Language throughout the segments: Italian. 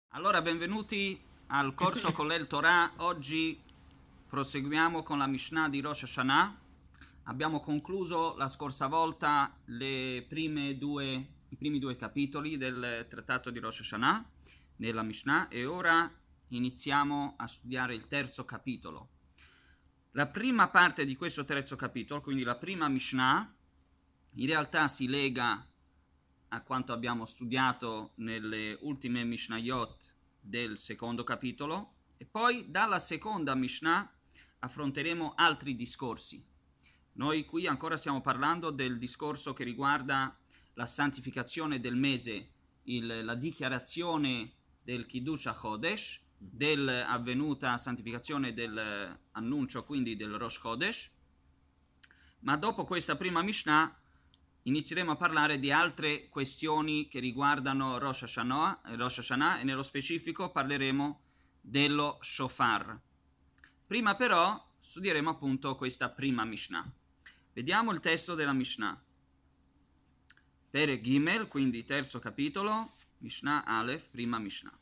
Allora, benvenuti al corso Kollel Torah. Oggi proseguiamo con la Mishnah di Rosh Hashanah. Abbiamo concluso la scorsa volta i primi due capitoli del trattato di Rosh Hashanah nella Mishnah e ora iniziamo a studiare il terzo capitolo. La prima parte di questo terzo capitolo, quindi la prima Mishnah, in realtà si lega a quanto abbiamo studiato nelle ultime Mishnayot del secondo capitolo, e poi dalla seconda Mishnah affronteremo altri discorsi. Noi qui ancora stiamo parlando del discorso che riguarda la santificazione del mese, la dichiarazione del Kiddush HaChodesh, dell'avvenuta santificazione dell'annuncio, quindi del Rosh Chodesh. Ma dopo questa prima Mishnah inizieremo a parlare di altre questioni che riguardano Rosh Hashanah e nello specifico parleremo dello Shofar. Prima però studieremo appunto questa prima Mishnah. Vediamo il testo della Mishnah. Perek Gimel, quindi terzo capitolo, Mishnah Aleph, prima Mishnah.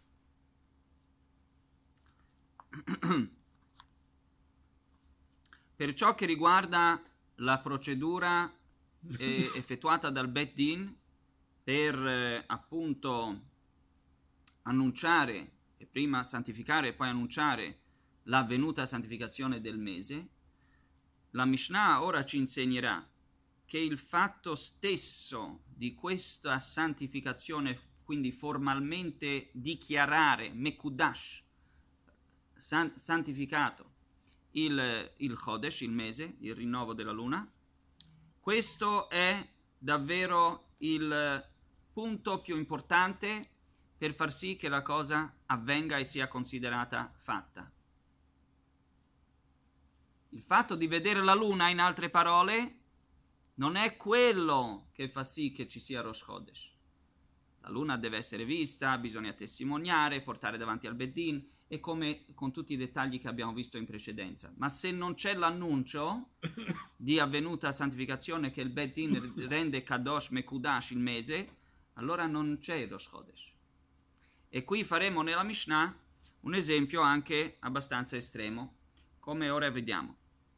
Per ciò che riguarda la procedura effettuata dal Bet Din per appunto annunciare e prima santificare e poi annunciare l'avvenuta santificazione del mese, la Mishnah ora ci insegnerà che il fatto stesso di questa santificazione, quindi formalmente dichiarare Mekudash, santificato il Chodesh, il mese, il rinnovo della luna, questo è davvero il punto più importante per far sì che la cosa avvenga e sia considerata fatta. Il fatto di vedere la luna, in altre parole, non è quello che fa sì che ci sia Rosh Chodesh. La luna deve essere vista, bisogna testimoniare, portare davanti al Bet Din, e come con tutti i dettagli che abbiamo visto in precedenza. Ma se non c'è l'annuncio di avvenuta santificazione che il Bet Din rende Kadosh Mekudash il mese, allora non c'è Rosh Chodesh. E qui faremo nella Mishnah un esempio anche abbastanza estremo, come ora vediamo.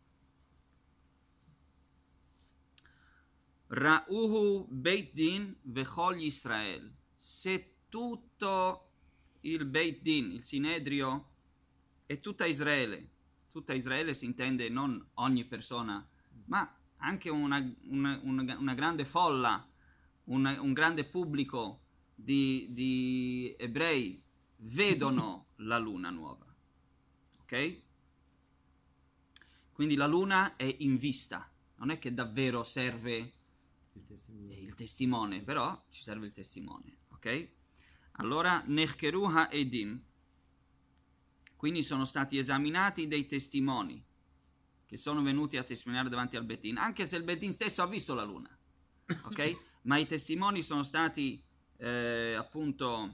Ra'uhu Beit Din vechol Yisrael. Se tutto il Beit Din, il Sinedrio, e tutta Israele si intende non ogni persona, ma anche una grande folla, un grande pubblico di ebrei vedono la luna nuova, ok? Quindi la luna è in vista, non è che davvero serve il testimone, però ci serve il testimone, ok? Allora, Nechkeru ha-edim, quindi sono stati esaminati dei testimoni che sono venuti a testimoniare davanti al Bet Din, anche se il Bet Din stesso ha visto la luna, ok? Ma i testimoni sono stati appunto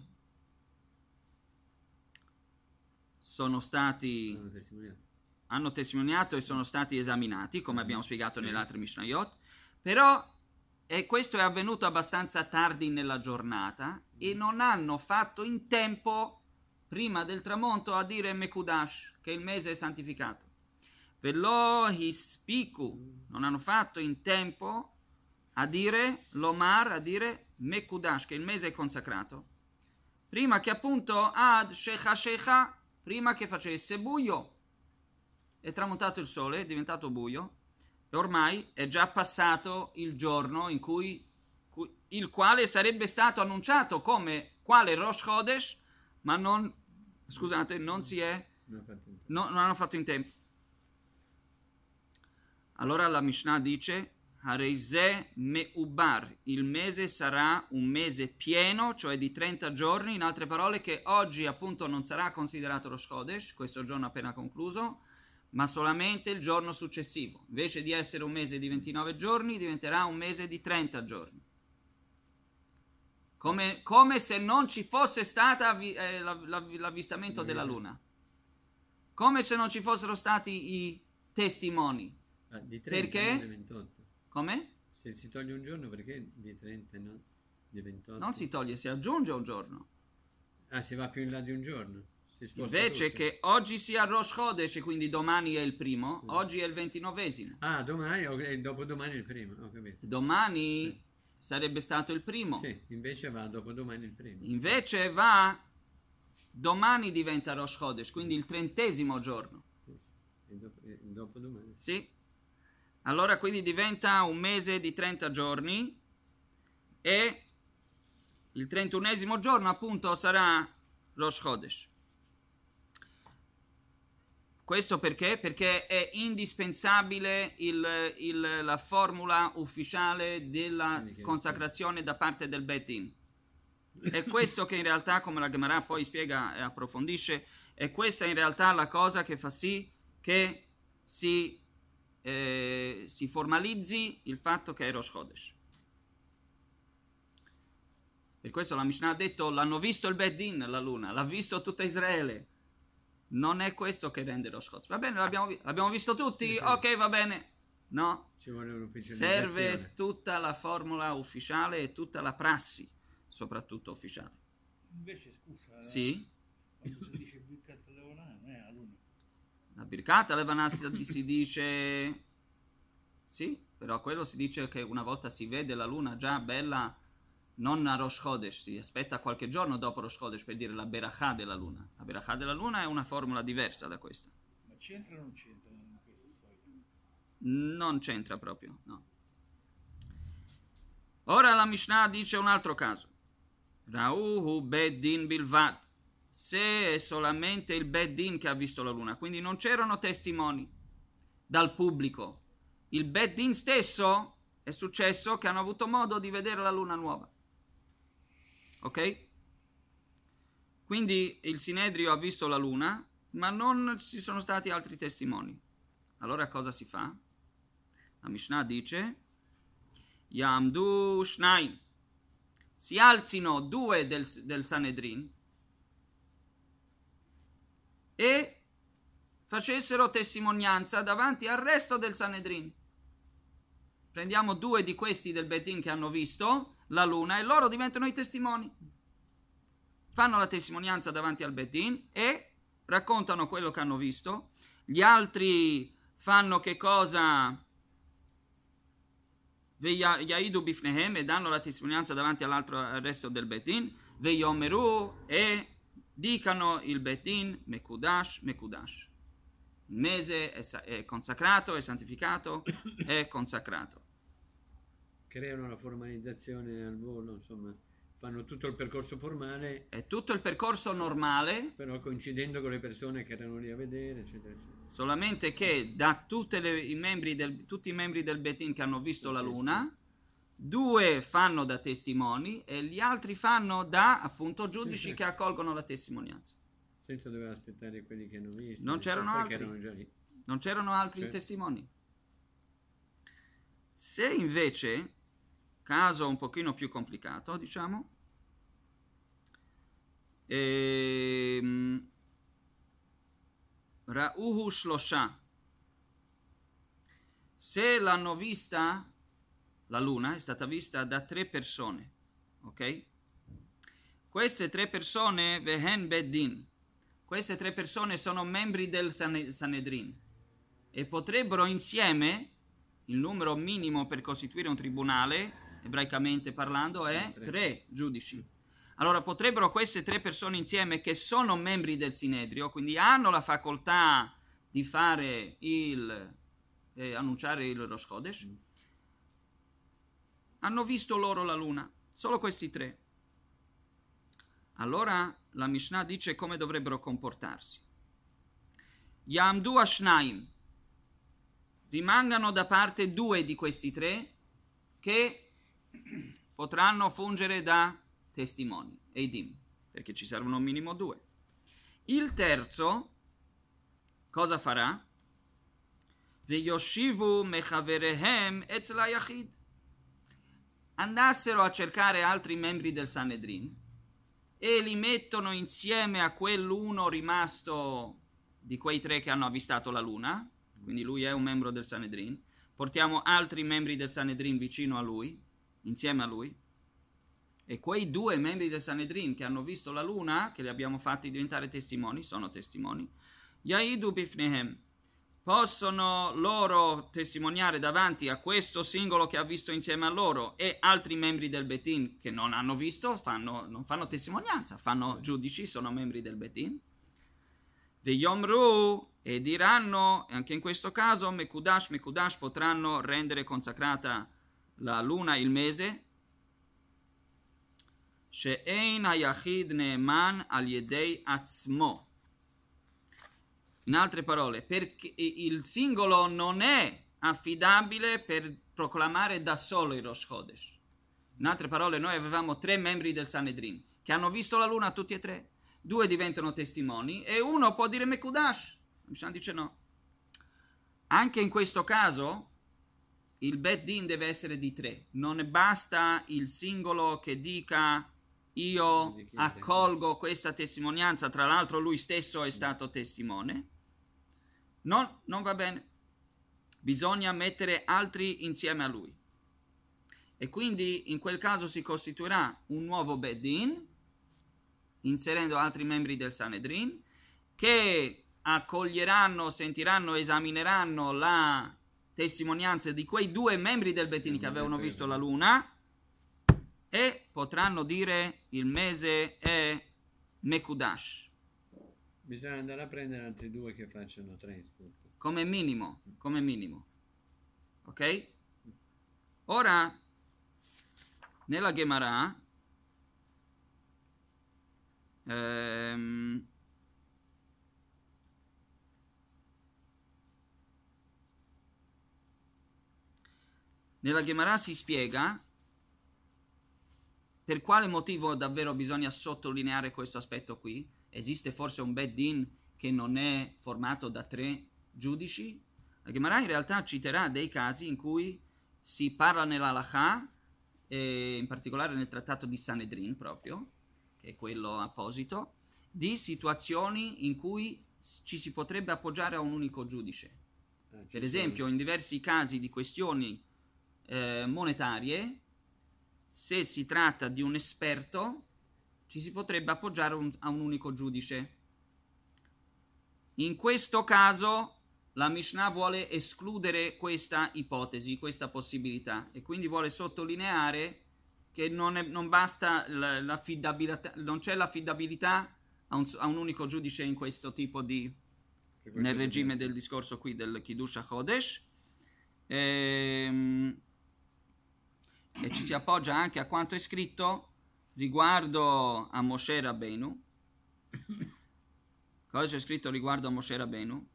hanno testimoniato e sono stati esaminati, come abbiamo spiegato nelle altre Mishnayot, però questo è avvenuto abbastanza tardi nella giornata e non hanno fatto in tempo prima del tramonto a dire Mekudash, che il mese è santificato. Velo hispiku, non hanno fatto in tempo a dire Lomar, a dire Mekudash, che il mese è consacrato, prima che appunto ad Shecha, prima che facesse buio. È tramontato il sole, è diventato buio, e ormai è già passato il giorno in cui il quale sarebbe stato annunciato come quale Rosh Chodesh, ma non hanno fatto in tempo. Allora la Mishnah dice Hareizeh Meubar, il mese sarà un mese pieno, cioè di 30 giorni, in altre parole che oggi appunto non sarà considerato Rosh Chodesh, questo giorno appena concluso, ma solamente il giorno successivo. Invece di essere un mese di 29 giorni, diventerà un mese di 30 giorni. Come se non ci fosse stato l'avvistamento della luna. Come se non ci fossero stati i testimoni. Di 30, perché? Non di 28. Come? Se si toglie un giorno, perché di 30 no? Di 28? Non si toglie, si aggiunge un giorno. Ah, si va più in là di un giorno? Si sposta Invece tutto? che oggi sia Rosh Chodesh e quindi domani è il primo, oggi è il 29esimo. Ah, domani e dopodomani il primo, ho capito. Domani Sì. sarebbe stato il primo. Sì, invece va dopodomani il primo. Invece va, domani diventa Rosh Chodesh, quindi il 30esimo giorno. Sì, sì. E dopodomani. Sì? Allora quindi diventa un mese di 30 giorni e il 31esimo giorno appunto sarà Rosh Chodesh. Questo perché? Perché è indispensabile la formula ufficiale della consacrazione da parte del Bet Din. È questo che in realtà, come la Gemara poi spiega e approfondisce, è questa in realtà la cosa che fa sì che si formalizzi il fatto che è Rosh Chodesh. Per questo la Mishnah ha detto: l'hanno visto il Bet Din, la luna, l'ha visto tutta Israele. Non è questo che rende Rosh Chodesh. Va bene, l'abbiamo visto tutti? Sì. Ok, va bene. No, ci vuole un'ufficializzazione. Serve tutta la formula ufficiale e tutta la prassi, soprattutto ufficiale. Invece, scusa, sì? Quando si dice Birkat Levanà, non è la luna. La Birkat Levanà si dice... Sì, però quello si dice che una volta si vede la luna già bella, non a Rosh Chodesh, si aspetta qualche giorno dopo Rosh Chodesh per dire la Berachà della luna. La Berachà della luna è una formula diversa da questa. Ma c'entra o non c'entra in questa storia? Non c'entra proprio, no. Ora la Mishnah dice un altro caso. Rauhu Beddin Bilvad. Se è solamente il Beddin che ha visto la luna, quindi non c'erano testimoni dal pubblico. Il Beddin stesso è successo che hanno avuto modo di vedere la luna nuova. Ok? Quindi il Sinedrio ha visto la luna, ma non ci sono stati altri testimoni. Allora cosa si fa? La Mishnah dice: Yamdu Shnaim. Si alzino due del Sanedrin e facessero testimonianza davanti al resto del Sanedrin. Prendiamo due di questi del Betin che hanno visto la luna e loro diventano i testimoni. Fanno la testimonianza davanti al Betin e raccontano quello che hanno visto. Gli altri fanno che cosa? Yaidu bifnehem, e danno la testimonianza davanti al resto del Betin. Veyomeru, e dicano il Betin Mekudash, Mekudash. Il mese è consacrato, è santificato, è consacrato. Creano la formalizzazione al volo, insomma, fanno tutto il percorso formale. È tutto il percorso normale, però coincidendo con le persone che erano lì a vedere, eccetera, eccetera. Solamente che da tutti i membri del Betin che hanno visto la luna, due fanno da testimoni e gli altri fanno da, appunto, giudici che accolgono la testimonianza. Senza dover aspettare quelli che hanno visto. Non c'erano altri. Che erano già lì. Non c'erano altri testimoni. Se invece, caso un pochino più complicato, diciamo, Ra'uhu Shlosha, se l'hanno vista, la luna è stata vista da 3 persone, ok? Queste 3 persone, Vehen Beddin, queste 3 persone sono membri del Sanedrin e potrebbero insieme, il numero minimo per costituire un tribunale, ebraicamente parlando, è 3 giudici. Allora potrebbero queste 3 persone insieme, che sono membri del Sinedrio, quindi hanno la facoltà di fare annunciare il Rosh Chodesh, hanno visto loro la luna, solo questi 3. Allora la Mishnah dice come dovrebbero comportarsi. Yamdu Ashnaim, rimangano da parte 2 di questi 3 che potranno fungere da testimoni, Eidim, perché ci servono un minimo 2. Il terzo cosa farà? Veyoshivu mechaverehem etzla yachid, andassero a cercare altri membri del Sanedrin e li mettono insieme a quell'uno rimasto di quei 3 che hanno avvistato la luna, quindi lui è un membro del Sanedrin, portiamo altri membri del Sanedrin vicino a lui, insieme a lui, E quei due membri del Sanedrin che hanno visto la luna, che li abbiamo fatti diventare testimoni, sono testimoni, Yaidu bifnehem, possono loro testimoniare davanti a questo singolo che ha visto insieme a loro e altri membri del Betin che non hanno visto, non fanno testimonianza, fanno giudici, sono membri del Betin. Veyomru, e diranno, anche in questo caso, Mekudash, potranno rendere consacrata la luna, il mese, She'ein hayachid neeman al yedei atzmo. In altre parole, perché il singolo non è affidabile per proclamare da solo il Rosh Chodesh. In altre parole, noi avevamo 3 membri del Sanedrin che hanno visto la luna tutti e 3. 2 diventano testimoni e uno può dire Mekudash. Mishnah dice no. Anche in questo caso il Bet Din deve essere di 3. Non basta il singolo che dica io accolgo questa testimonianza, tra l'altro lui stesso è stato testimone. Non va bene. Bisogna mettere altri insieme a lui. E quindi in quel caso si costituirà un nuovo Bet Din, inserendo altri membri del Sanedrin, che accoglieranno, sentiranno, esamineranno la testimonianza di quei 2 membri del Bet Din che avevano visto la luna e potranno dire il mese è Mekudash. Bisogna andare a prendere altri 2 che facciano 3. Come minimo. Ok? Ora, nella Gemara, si spiega per quale motivo davvero bisogna sottolineare questo aspetto qui. Esiste forse un Bet Din che non è formato da 3 giudici? La Gemara in realtà citerà dei casi in cui si parla nell'Halakha, in particolare nel trattato di Sanedrin proprio, che è quello apposito, di situazioni in cui ci si potrebbe appoggiare a un unico giudice. Per esempio, in diversi casi di questioni monetarie, se si tratta di un esperto, ci si potrebbe appoggiare a un unico giudice. In questo caso la Mishnah vuole escludere questa ipotesi, questa possibilità, e quindi vuole sottolineare che non basta l'affidabilità, non c'è l'affidabilità a un unico giudice in questo tipo di, nel regime del discorso qui del Kiddush HaChodesh, e ci si appoggia anche a quanto è scritto riguardo a Moshe Rabbeinu. Cosa c'è scritto riguardo a Moshe Rabbeinu?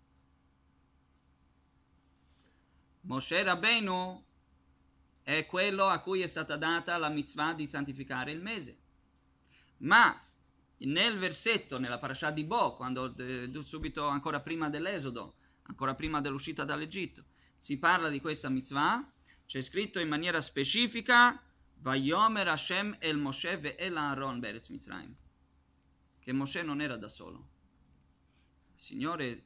Moshe Rabbeinu è quello a cui è stata data la mitzvah di santificare il mese. Ma nel versetto, nella parasha di Bo, quando subito ancora prima dell'Esodo, ancora prima dell'uscita dall'Egitto, si parla di questa mitzvah, c'è scritto in maniera specifica Vayomer Hashem el Moshe ve el Aaron beretz Mitzrayim, che Moshe non era da solo. Il Signore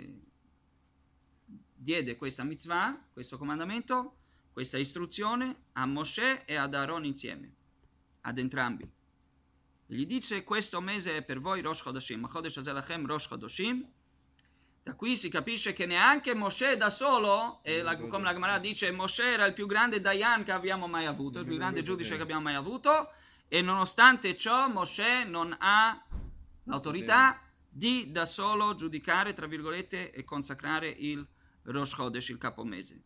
diede questa mitzvah, questo comandamento, questa istruzione a Moshe e ad Aaron insieme, ad entrambi. E gli dice: questo mese è per voi Rosh Chodashim, Chodesh Azelachem Rosh Chodashim. Da qui si capisce che neanche Moshe da solo, come la Gemara dice, Moshe era il più grande Dayan che abbiamo mai avuto, il più grande giudice che abbiamo mai avuto, e nonostante ciò Moshe non ha l'autorità di da solo giudicare, tra virgolette, e consacrare il Rosh Chodesh, il capomese.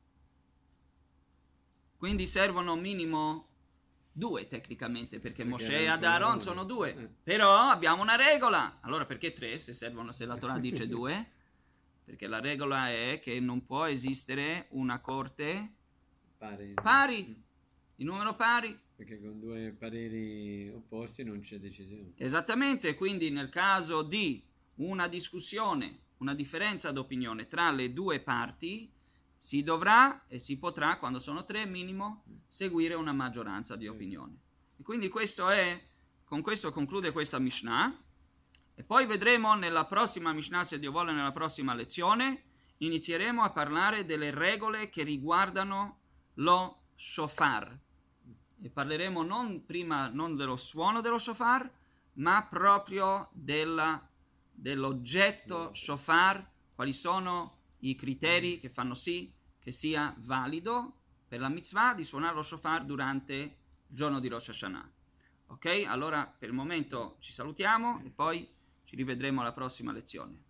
Quindi servono minimo 2 tecnicamente, perché Moshe e Aaron sono 2. Però abbiamo una regola. Allora perché 3 se la Torah dice 2? Perché la regola è che non può esistere una corte pari, di numero pari. Perché con 2 pareri opposti non c'è decisione. Esattamente, quindi nel caso di una discussione, una differenza d'opinione tra le 2 parti, si dovrà e si potrà, quando sono 3 minimo, seguire una maggioranza di opinione. E quindi con questo conclude questa Mishnah, e poi vedremo nella prossima Mishnah, se Dio vuole, nella prossima lezione, inizieremo a parlare delle regole che riguardano lo shofar, e parleremo non dello suono dello shofar, ma proprio dell'oggetto shofar, quali sono i criteri che fanno sì che sia valido per la mitzvah di suonare lo shofar durante il giorno di Rosh Hashanah. Ok? Allora per il momento ci salutiamo e poi ci rivedremo alla prossima lezione.